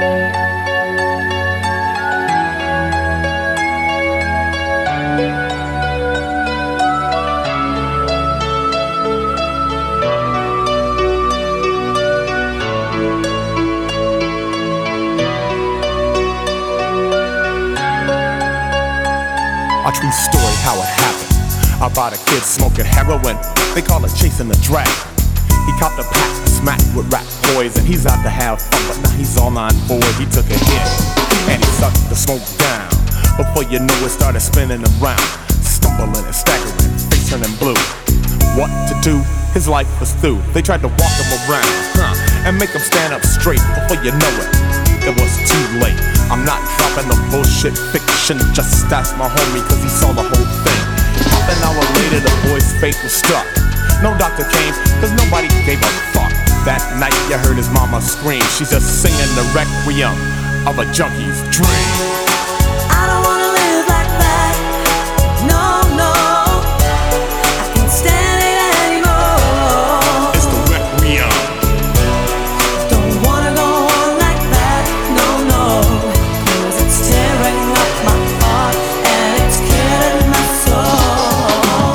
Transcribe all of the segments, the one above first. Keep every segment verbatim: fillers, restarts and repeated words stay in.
A true story, how it happened. About a kid smoking heroin, they call it chasing the dragon. He copped a pack, smacked with rap boys, and he's out to have fun, but now he's all on board. He took a hit, and he sucked the smoke down. Before you knew it, started spinning around, stumbling and staggering, face turning blue. What to do? His life was through. They tried to walk him around, huh, and make him stand up straight. Before you know it, it was too late. I'm not dropping no bullshit fiction, just ask my homie cause he saw the whole thing. Half an hour later the boy's fate was struck. No doctor came cause nobody gave a fuck. That night you heard his mama scream. She's just singing the requiem of a junkie's dream. I don't wanna live like that, no, no, I can't stand it anymore. It's the requiem. Don't wanna go on like that, no, no, cause it's tearing up my heart and it's killing my soul.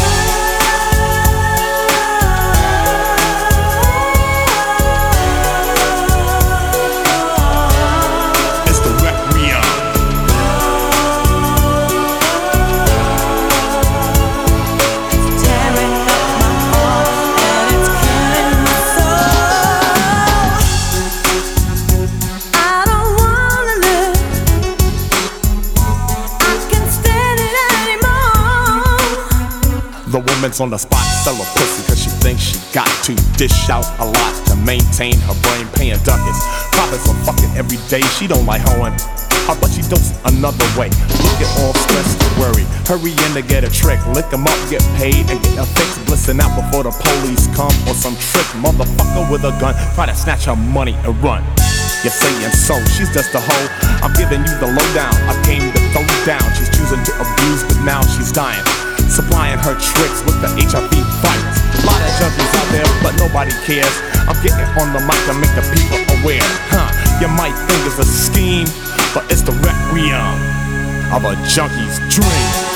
It's the requiem. Tearing up my heart and it's killing my soul. I don't wanna live, I can't stand it anymore. The woman's on the spot, sell a pussy cause she thinks she got to dish out a lot to maintain her brain, paying ducats. Profits are fucking every day, she don't like hoeing. How about she dose another way? Look at all stress and worry. Hurry in to get a trick, lick 'em up, get paid, and get a fix. Glisten out before the police come or some trick motherfucker with a gun try to snatch her money and run. You're saying so, she's just a hoe. I'm giving you the lowdown, I came to throw down. She's choosing to abuse, but now she's dying, supplying her tricks with the H I V virus. A lot of junkies out there, but nobody cares. I'm getting on the mic to make the people aware. Huh, you might think it's a scheme, but it's the requiem of a junkie's dream.